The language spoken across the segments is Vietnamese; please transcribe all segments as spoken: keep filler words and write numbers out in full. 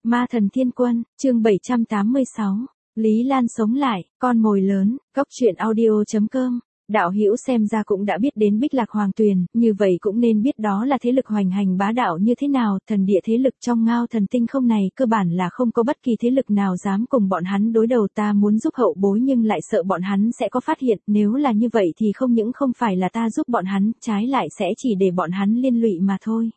Ma thần thiên quân, chương bảy trăm tám mươi sáu. Lý Lan sống lại, con mồi lớn, góc truyện audio chấm com. Đạo hữu xem ra cũng đã biết đến Bích Lạc Hoàng Tuyền, như vậy cũng nên biết đó là thế lực hoành hành bá đạo như thế nào, thần địa thế lực trong Ngao Thần Tinh không này cơ bản là không có bất kỳ thế lực nào dám cùng bọn hắn đối đầu, ta muốn giúp hậu bối nhưng lại sợ bọn hắn sẽ có phát hiện, nếu là như vậy thì không những không phải là ta giúp bọn hắn, trái lại sẽ chỉ để bọn hắn liên lụy mà thôi.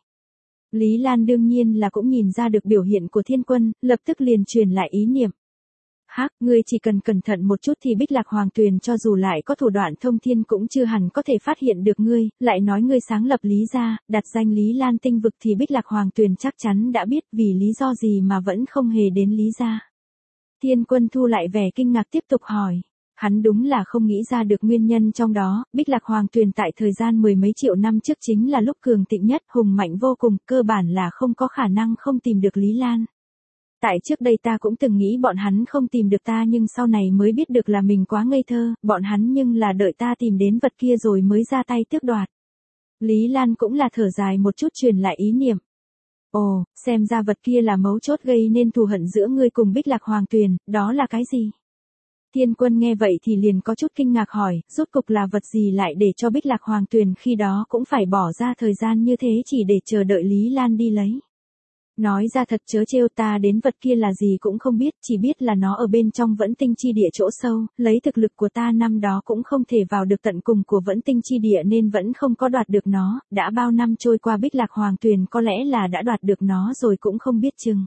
Lý Lan đương nhiên là cũng nhìn ra được biểu hiện của thiên quân, lập tức liền truyền lại ý niệm. Hắc, ngươi chỉ cần cẩn thận một chút thì Bích Lạc Hoàng Tuyền cho dù lại có thủ đoạn thông thiên cũng chưa hẳn có thể phát hiện được ngươi, lại nói ngươi sáng lập Lý gia, đặt danh Lý Lan tinh vực thì Bích Lạc Hoàng Tuyền chắc chắn đã biết vì lý do gì mà vẫn không hề đến Lý gia. Thiên quân thu lại vẻ kinh ngạc tiếp tục hỏi. Hắn đúng là không nghĩ ra được nguyên nhân trong đó, Bích Lạc Hoàng Tuyền tại thời gian mười mấy triệu năm trước chính là lúc cường thịnh nhất, hùng mạnh vô cùng, cơ bản là không có khả năng không tìm được Lý Lan. Tại trước đây ta cũng từng nghĩ bọn hắn không tìm được ta nhưng sau này mới biết được là mình quá ngây thơ, bọn hắn nhưng là đợi ta tìm đến vật kia rồi mới ra tay tước đoạt. Lý Lan cũng là thở dài một chút truyền lại ý niệm. Ồ, xem ra vật kia là mấu chốt gây nên thù hận giữa ngươi cùng Bích Lạc Hoàng Tuyền, đó là cái gì? Thiên quân nghe vậy thì liền có chút kinh ngạc hỏi, rốt cục là vật gì lại để cho Bích Lạc Hoàng Tuyền khi đó cũng phải bỏ ra thời gian như thế chỉ để chờ đợi Lý Lan đi lấy. Nói ra thật chớ trêu, ta đến vật kia là gì cũng không biết, chỉ biết là nó ở bên trong Vẫn Tinh chi địa chỗ sâu, lấy thực lực của ta năm đó cũng không thể vào được tận cùng của Vẫn Tinh chi địa nên vẫn không có đoạt được nó, đã bao năm trôi qua Bích Lạc Hoàng Tuyền có lẽ là đã đoạt được nó rồi cũng không biết chừng.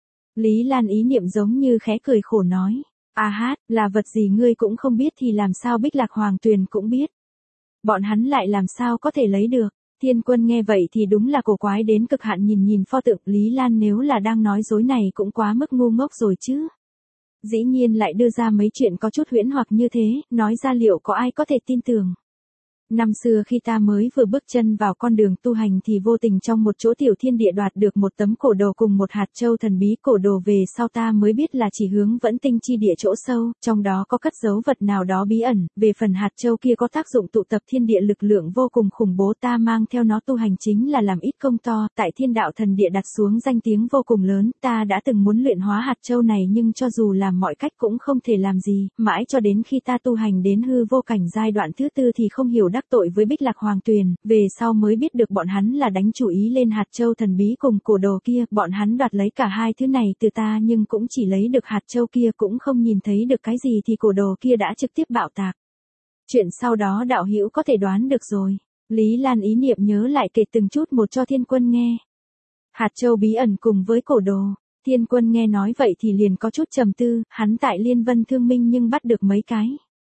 Lý Lan ý niệm giống như khẽ cười khổ nói. À hát, là vật gì ngươi cũng không biết thì làm sao Bích Lạc Hoàng Tuyền cũng biết. Bọn hắn lại làm sao có thể lấy được. Thiên quân nghe vậy thì đúng là cổ quái đến cực hạn, nhìn nhìn pho tượng Lý Lan nếu là đang nói dối này cũng quá mức ngu ngốc rồi chứ. Dĩ nhiên lại đưa ra mấy chuyện có chút huyễn hoặc như thế, nói ra liệu có ai có thể tin tưởng. Năm xưa khi ta mới vừa bước chân vào con đường tu hành thì vô tình trong một chỗ tiểu thiên địa đoạt được một tấm cổ đồ cùng một hạt châu thần bí, cổ đồ về sau ta mới biết là chỉ hướng Vẫn Tinh chi địa chỗ sâu, trong đó có cất giấu vật nào đó bí ẩn, về phần hạt châu kia có tác dụng tụ tập thiên địa lực lượng vô cùng khủng bố, ta mang theo nó tu hành chính là làm ít công to, tại thiên đạo thần địa đặt xuống danh tiếng vô cùng lớn, ta đã từng muốn luyện hóa hạt châu này nhưng cho dù làm mọi cách cũng không thể làm gì, mãi cho đến khi ta tu hành đến hư vô cảnh giai đoạn thứ tư thì không hiểu đắc tội với Bích Lạc Hoàng Tuyền, về sau mới biết được bọn hắn là đánh chủ ý lên hạt châu thần bí cùng cổ đồ kia, bọn hắn đoạt lấy cả hai thứ này từ ta nhưng cũng chỉ lấy được hạt châu kia, cũng không nhìn thấy được cái gì thì cổ đồ kia đã trực tiếp bạo tạc. Chuyện sau đó đạo hữu có thể đoán được rồi. Lý Lan ý niệm nhớ lại kể từng chút một cho thiên quân nghe. Hạt châu bí ẩn cùng với cổ đồ. Thiên quân nghe nói vậy thì liền có chút trầm tư, hắn tại Liên Vân Thương Minh nhưng bắt được mấy cái.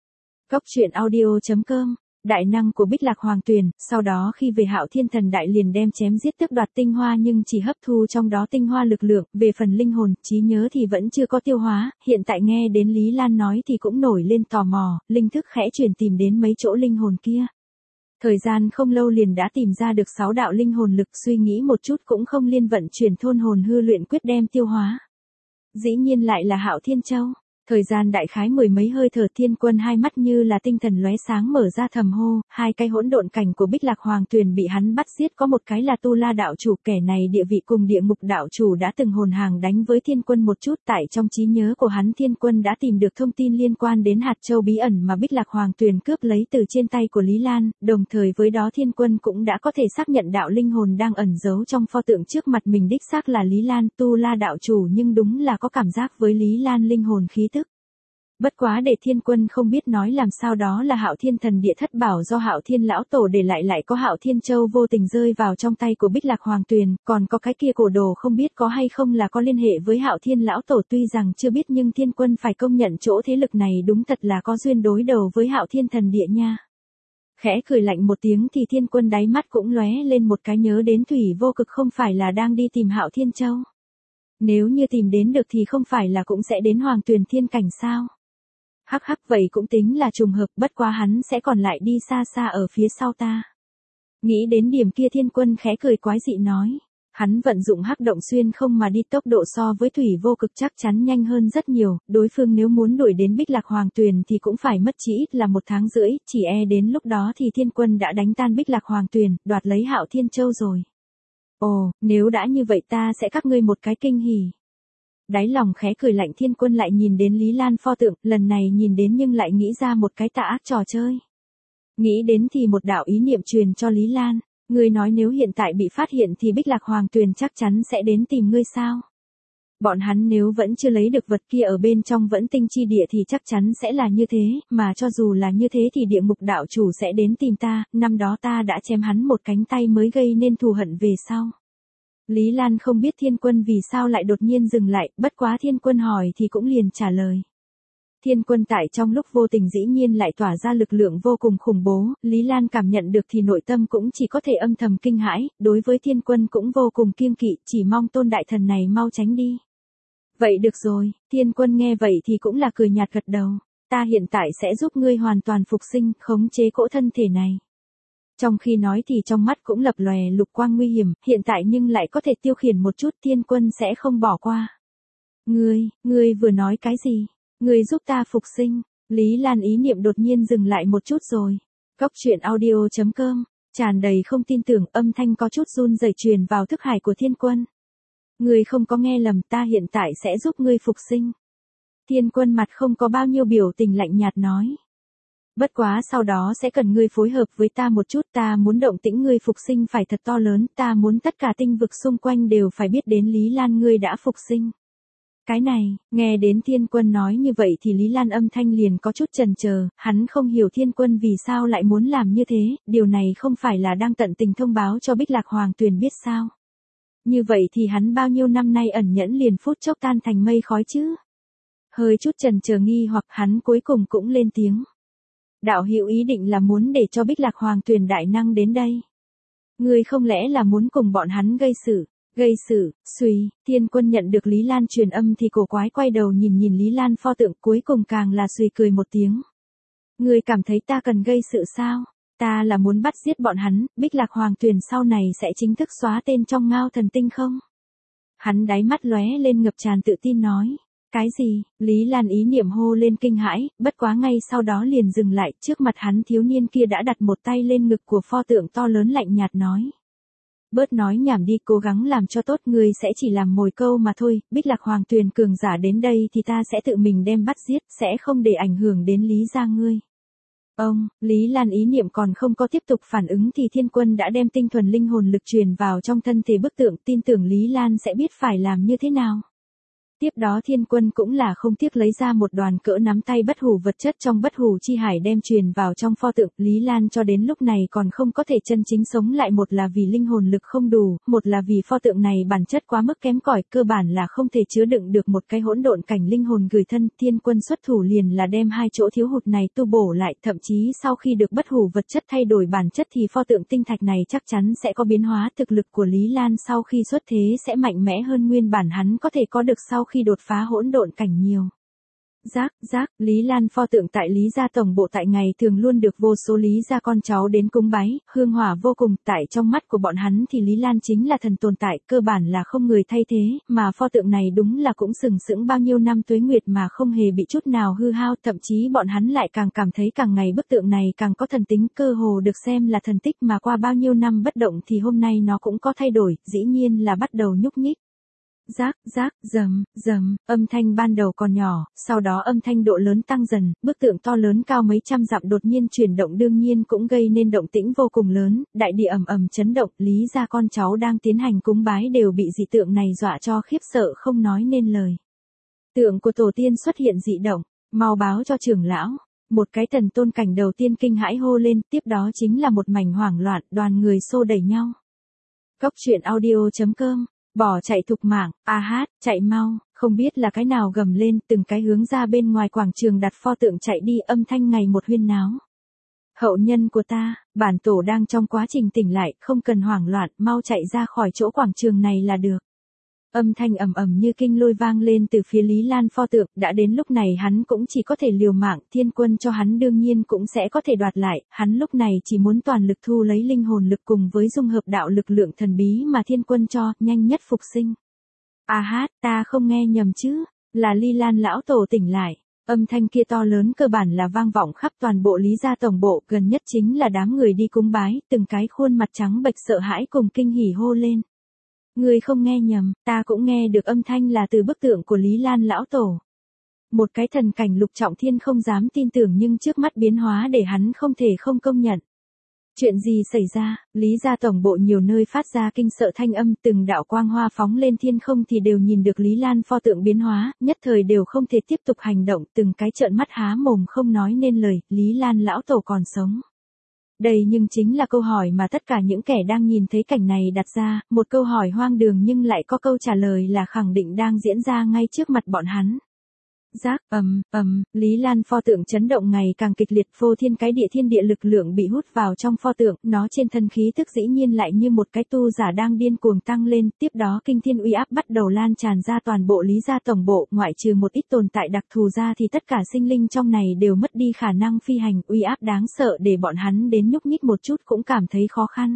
Góc truyện audio chấm com. Đại năng của Bích Lạc Hoàng Tuyền, sau đó khi về Hạo Thiên Thần Đại liền đem chém giết tước đoạt tinh hoa nhưng chỉ hấp thu trong đó tinh hoa lực lượng, về phần linh hồn, trí nhớ thì vẫn chưa có tiêu hóa, hiện tại nghe đến Lý Lan nói thì cũng nổi lên tò mò, linh thức khẽ truyền tìm đến mấy chỗ linh hồn kia. Thời gian không lâu liền đã tìm ra được sáu đạo linh hồn lực, suy nghĩ một chút cũng không liên vận chuyển thôn hồn hư luyện quyết đem tiêu hóa. Dĩ nhiên lại là Hạo Thiên Châu. Thời gian đại khái mười mấy hơi thở, thiên quân hai mắt như là tinh thần lóe sáng mở ra thầm hô, hai cái hỗn độn cảnh của Bích Lạc Hoàng Tuyền bị hắn bắt giết, có một cái là Tu La đạo chủ, kẻ này địa vị cùng địa ngục đạo chủ đã từng hồn hàng đánh với thiên quân một chút, tại trong trí nhớ của hắn thiên quân đã tìm được thông tin liên quan đến hạt châu bí ẩn mà Bích Lạc Hoàng Tuyền cướp lấy từ trên tay của Lý Lan, đồng thời với đó thiên quân cũng đã có thể xác nhận đạo linh hồn đang ẩn giấu trong pho tượng trước mặt mình đích xác là Lý Lan, Tu La đạo chủ nhưng đúng là có cảm giác với Lý Lan linh hồn khí tức. Bất quá để thiên quân không biết nói làm sao đó là Hạo Thiên Thần Địa thất bảo do Hạo Thiên lão tổ để lại, lại có Hạo Thiên Châu vô tình rơi vào trong tay của Bích Lạc Hoàng Tuyền, còn có cái kia cổ đồ không biết có hay không là có liên hệ với Hạo Thiên lão tổ, tuy rằng chưa biết nhưng thiên quân phải công nhận chỗ thế lực này đúng thật là có duyên đối đầu với Hạo Thiên Thần Địa nha. Khẽ cười lạnh một tiếng thì thiên quân đáy mắt cũng lóe lên một cái nhớ đến Thủy Vô Cực không phải là đang đi tìm Hạo Thiên Châu. Nếu như tìm đến được thì không phải là cũng sẽ đến Hoàng Tuyền Thiên Cảnh sao? Hắc hắc, vậy cũng tính là trùng hợp, bất quá hắn sẽ còn lại đi xa xa ở phía sau ta. Nghĩ đến điểm kia thiên quân khẽ cười quái dị nói. Hắn vận dụng hắc động xuyên không mà đi, tốc độ so với Thủy Vô Cực chắc chắn nhanh hơn rất nhiều, đối phương nếu muốn đuổi đến Bích Lạc Hoàng Tuyền thì cũng phải mất chỉ ít là một tháng rưỡi, chỉ e đến lúc đó thì thiên quân đã đánh tan Bích Lạc Hoàng Tuyền, đoạt lấy Hạo Thiên Châu rồi. Ồ, nếu đã như vậy ta sẽ các ngươi một cái kinh hỉ. Đáy lòng khẽ cười lạnh, Thiên Quân lại nhìn đến Lý Lan pho tượng, lần này nhìn đến nhưng lại nghĩ ra một cái tà ác trò chơi. Nghĩ đến thì một đạo ý niệm truyền cho Lý Lan, ngươi nói nếu hiện tại bị phát hiện thì Bích Lạc Hoàng Tuyền chắc chắn sẽ đến tìm ngươi sao? Bọn hắn nếu vẫn chưa lấy được vật kia ở bên trong Vẫn Tinh chi địa thì chắc chắn sẽ là như thế, mà cho dù là như thế thì địa ngục đạo chủ sẽ đến tìm ta, năm đó ta đã chém hắn một cánh tay mới gây nên thù hận về sau. Lý Lan không biết Thiên Quân vì sao lại đột nhiên dừng lại, bất quá Thiên Quân hỏi thì cũng liền trả lời. Thiên Quân tại trong lúc vô tình dĩ nhiên lại tỏa ra lực lượng vô cùng khủng bố, Lý Lan cảm nhận được thì nội tâm cũng chỉ có thể âm thầm kinh hãi, đối với Thiên Quân cũng vô cùng kiêng kỵ, chỉ mong tôn đại thần này mau tránh đi. Vậy được rồi, Thiên Quân nghe vậy thì cũng là cười nhạt gật đầu, ta hiện tại sẽ giúp ngươi hoàn toàn phục sinh, khống chế cỗ thân thể này. Trong khi nói thì trong mắt cũng lập lòe lục quang nguy hiểm, hiện tại nhưng lại có thể tiêu khiển một chút, Thiên Quân sẽ không bỏ qua. Ngươi, ngươi vừa nói cái gì? Ngươi giúp ta phục sinh. Lý Lan ý niệm đột nhiên dừng lại một chút rồi. Góc truyện audio chấm com, tràn đầy không tin tưởng, âm thanh có chút run rẩy truyền vào thức hải của Thiên Quân. Ngươi không có nghe lầm, ta hiện tại sẽ giúp ngươi phục sinh. Thiên Quân mặt không có bao nhiêu biểu tình, lạnh nhạt nói. Bất quá sau đó sẽ cần ngươi phối hợp với ta một chút, ta muốn động tĩnh ngươi phục sinh phải thật to lớn, ta muốn tất cả tinh vực xung quanh đều phải biết đến Lý Lan ngươi đã phục sinh. Cái này, nghe đến Thiên Quân nói như vậy thì Lý Lan âm thanh liền có chút chần chờ, hắn không hiểu Thiên Quân vì sao lại muốn làm như thế, điều này không phải là đang tận tình thông báo cho Bích Lạc Hoàng Tuyền biết sao. Như vậy thì hắn bao nhiêu năm nay ẩn nhẫn liền phút chốc tan thành mây khói chứ. Hơi chút chần chờ nghi hoặc hắn cuối cùng cũng lên tiếng. Đạo hữu ý định là muốn để cho Bích Lạc Hoàng Tuyền đại năng đến đây. Ngươi không lẽ là muốn cùng bọn hắn gây sự, gây sự, suy, Thiên Quân nhận được Lý Lan truyền âm thì cổ quái quay đầu nhìn nhìn Lý Lan pho tượng, cuối cùng càng là suy cười một tiếng. Ngươi cảm thấy ta cần gây sự sao? Ta là muốn bắt giết bọn hắn, Bích Lạc Hoàng Tuyền sau này sẽ chính thức xóa tên trong Ngao Thần Tinh không? Hắn đáy mắt lóe lên ngập tràn tự tin nói. Cái gì? Lý Lan ý niệm hô lên kinh hãi, bất quá ngay sau đó liền dừng lại, trước mặt hắn thiếu niên kia đã đặt một tay lên ngực của pho tượng to lớn, lạnh nhạt nói. Bớt nói nhảm đi, cố gắng làm cho tốt, ngươi sẽ chỉ làm mồi câu mà thôi, Bích Lạc Hoàng Tuyền cường giả đến đây thì ta sẽ tự mình đem bắt giết, sẽ không để ảnh hưởng đến Lý gia ngươi. Ông, Lý Lan ý niệm còn không có tiếp tục phản ứng thì Thiên Quân đã đem tinh thuần linh hồn lực truyền vào trong thân thể bức tượng, tin tưởng Lý Lan sẽ biết phải làm như thế nào. Tiếp đó Thiên Quân cũng là không tiếc lấy ra một đoàn cỡ nắm tay bất hủ vật chất trong bất hủ chi hải đem truyền vào trong pho tượng. Lý Lan cho đến lúc này còn không có thể chân chính sống lại, một là vì linh hồn lực không đủ, một là vì pho tượng này bản chất quá mức kém cỏi, cơ bản là không thể chứa đựng được một cái hỗn độn cảnh linh hồn gửi thân. Thiên Quân xuất thủ liền là đem hai chỗ thiếu hụt này tu bổ lại, thậm chí sau khi được bất hủ vật chất thay đổi bản chất thì pho tượng tinh thạch này chắc chắn sẽ có biến hóa, thực lực của Lý Lan sau khi xuất thế sẽ mạnh mẽ hơn nguyên bản hắn có thể có được sau khi đột phá hỗn độn cảnh nhiều. Giác, giác, Lý Lan pho tượng tại Lý gia tổng bộ tại ngày thường luôn được vô số Lý gia con cháu đến cúng bái, hương hỏa vô cùng, tại trong mắt của bọn hắn thì Lý Lan chính là thần tồn tại, cơ bản là không người thay thế, mà pho tượng này đúng là cũng sừng sững bao nhiêu năm tuế nguyệt mà không hề bị chút nào hư hao, thậm chí bọn hắn lại càng cảm thấy càng ngày bức tượng này càng có thần tính, cơ hồ được xem là thần tích, mà qua bao nhiêu năm bất động thì hôm nay nó cũng có thay đổi, dĩ nhiên là bắt đầu nhúc nhích. Rác, rác, rầm, rầm, âm thanh ban đầu còn nhỏ, sau đó âm thanh độ lớn tăng dần, bức tượng to lớn cao mấy trăm dặm đột nhiên chuyển động, đương nhiên cũng gây nên động tĩnh vô cùng lớn, đại địa ầm ầm chấn động, Lý gia con cháu đang tiến hành cúng bái đều bị dị tượng này dọa cho khiếp sợ không nói nên lời. Tượng của tổ tiên xuất hiện dị động, mau báo cho trưởng lão. Một cái thần tôn cảnh đầu tiên kinh hãi hô lên, tiếp đó chính là một mảnh hoảng loạn, đoàn người xô đẩy nhau. Góc truyện audio chấm com. Bỏ chạy thục mạng, a hát, chạy mau, không biết là cái nào gầm lên, từng cái hướng ra bên ngoài quảng trường đặt pho tượng chạy đi, âm thanh ngày một huyên náo. Hậu nhân của ta, bản tổ đang trong quá trình tỉnh lại, không cần hoảng loạn, mau chạy ra khỏi chỗ quảng trường này là được. Âm thanh ầm ầm như kinh lôi vang lên từ phía Lý Lan pho tượng, đã đến lúc này hắn cũng chỉ có thể liều mạng, Thiên Quân cho hắn đương nhiên cũng sẽ có thể đoạt lại, hắn lúc này chỉ muốn toàn lực thu lấy linh hồn lực cùng với dung hợp đạo lực lượng thần bí mà Thiên Quân cho, nhanh nhất phục sinh. A hát, ta không nghe nhầm chứ, là Lý Lan lão tổ tỉnh lại. Âm thanh kia to lớn cơ bản là vang vọng khắp toàn bộ Lý gia tổng bộ, gần nhất chính là đám người đi cúng bái, từng cái khuôn mặt trắng bệch sợ hãi cùng kinh hỉ hô lên. Ngươi không nghe nhầm, ta cũng nghe được âm thanh là từ bức tượng của Lý Lan lão tổ. Một cái thần cảnh Lục Trọng Thiên không dám tin tưởng nhưng trước mắt biến hóa để hắn không thể không công nhận. Chuyện gì xảy ra, Lý gia tổng bộ nhiều nơi phát ra kinh sợ thanh âm, từng đạo quang hoa phóng lên thiên không thì đều nhìn được Lý Lan pho tượng biến hóa, nhất thời đều không thể tiếp tục hành động, từng cái trợn mắt há mồm không nói nên lời, Lý Lan lão tổ còn sống. Đây nhưng chính là câu hỏi mà tất cả những kẻ đang nhìn thấy cảnh này đặt ra, một câu hỏi hoang đường nhưng lại có câu trả lời là khẳng định đang diễn ra ngay trước mặt bọn hắn. Giác, ầm, ầm, Lý Lan pho tượng chấn động ngày càng kịch liệt, vô thiên cái địa thiên địa lực lượng bị hút vào trong pho tượng, nó trên thân khí tức dĩ nhiên lại như một cái tu giả đang điên cuồng tăng lên, tiếp đó kinh thiên uy áp bắt đầu lan tràn ra toàn bộ Lý gia tổng bộ, ngoại trừ một ít tồn tại đặc thù ra thì tất cả sinh linh trong này đều mất đi khả năng phi hành, uy áp đáng sợ để bọn hắn đến nhúc nhích một chút cũng cảm thấy khó khăn.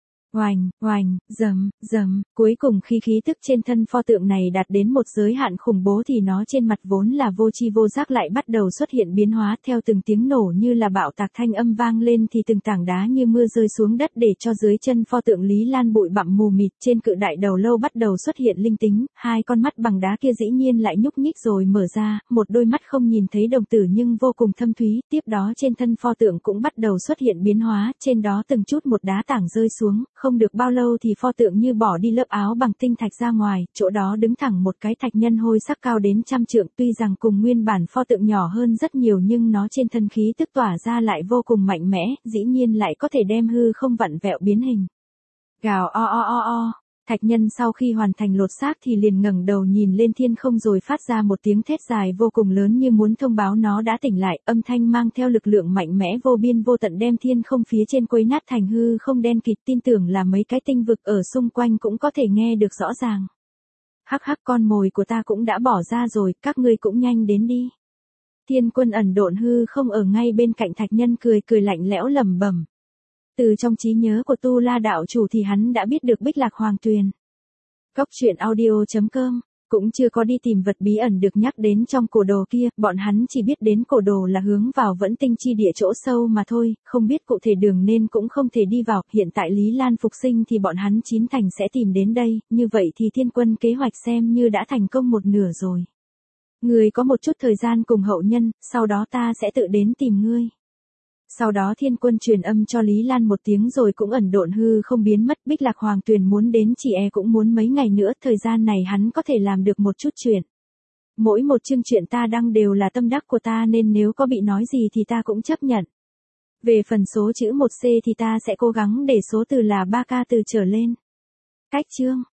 Oành, oành, rầm, rầm, cuối cùng khi khí tức trên thân pho tượng này đạt đến một giới hạn khủng bố thì nó trên mặt vốn là vô tri vô giác lại bắt đầu xuất hiện biến hóa, theo từng tiếng nổ như là bạo tạc thanh âm vang lên thì từng tảng đá như mưa rơi xuống đất để cho dưới chân pho tượng Lý Lan bụi bặm mù mịt, trên cự đại đầu lâu bắt đầu xuất hiện linh tính, hai con mắt bằng đá kia dĩ nhiên lại nhúc nhích rồi mở ra, một đôi mắt không nhìn thấy đồng tử nhưng vô cùng thâm thúy, tiếp đó trên thân pho tượng cũng bắt đầu xuất hiện biến hóa, trên đó từng chút một đá tảng rơi xuống. Không được bao lâu thì pho tượng như bỏ đi lớp áo bằng tinh thạch ra ngoài, chỗ đó đứng thẳng một cái thạch nhân hôi sắc cao đến trăm trượng, tuy rằng cùng nguyên bản pho tượng nhỏ hơn rất nhiều nhưng nó trên thân khí tức tỏa ra lại vô cùng mạnh mẽ, dĩ nhiên lại có thể đem hư không vặn vẹo biến hình. Gào o o o o. Thạch nhân sau khi hoàn thành lột xác thì liền ngẩng đầu nhìn lên thiên không rồi phát ra một tiếng thét dài vô cùng lớn như muốn thông báo nó đã tỉnh lại, âm thanh mang theo lực lượng mạnh mẽ vô biên vô tận đem thiên không phía trên quấy nát thành hư không đen kịt, tin tưởng là mấy cái tinh vực ở xung quanh cũng có thể nghe được rõ ràng. Hắc hắc, con mồi của ta cũng đã bỏ ra rồi, các ngươi cũng nhanh đến đi. Thiên Quân ẩn độn hư không ở ngay bên cạnh thạch nhân cười cười lạnh lẽo lẩm bẩm. Từ trong trí nhớ của Tu La đạo chủ thì hắn đã biết được Bích Lạc Hoàng Tuyền. Cốc truyện audio chấm com cũng chưa có đi tìm vật bí ẩn được nhắc đến trong cổ đồ kia, bọn hắn chỉ biết đến cổ đồ là hướng vào Vẫn Tinh chi địa chỗ sâu mà thôi, không biết cụ thể đường nên cũng không thể đi vào, hiện tại Lý Lan phục sinh thì bọn hắn chín thành sẽ tìm đến đây, như vậy thì Thiên Quân kế hoạch xem như đã thành công một nửa rồi. Ngươi có một chút thời gian cùng hậu nhân, sau đó ta sẽ tự đến tìm ngươi. Sau đó Thiên Quân truyền âm cho Lý Lan một tiếng rồi cũng ẩn độn hư không biến mất, Bích Lạc Hoàng Tuyền muốn đến chỉ e cũng muốn mấy ngày nữa, thời gian này hắn có thể làm được một chút chuyện. Mỗi một chương chuyện ta đăng đều là tâm đắc của ta nên nếu có bị nói gì thì ta cũng chấp nhận. Về phần số chữ một C thì ta sẽ cố gắng để số từ là ba K từ trở lên. Cách chương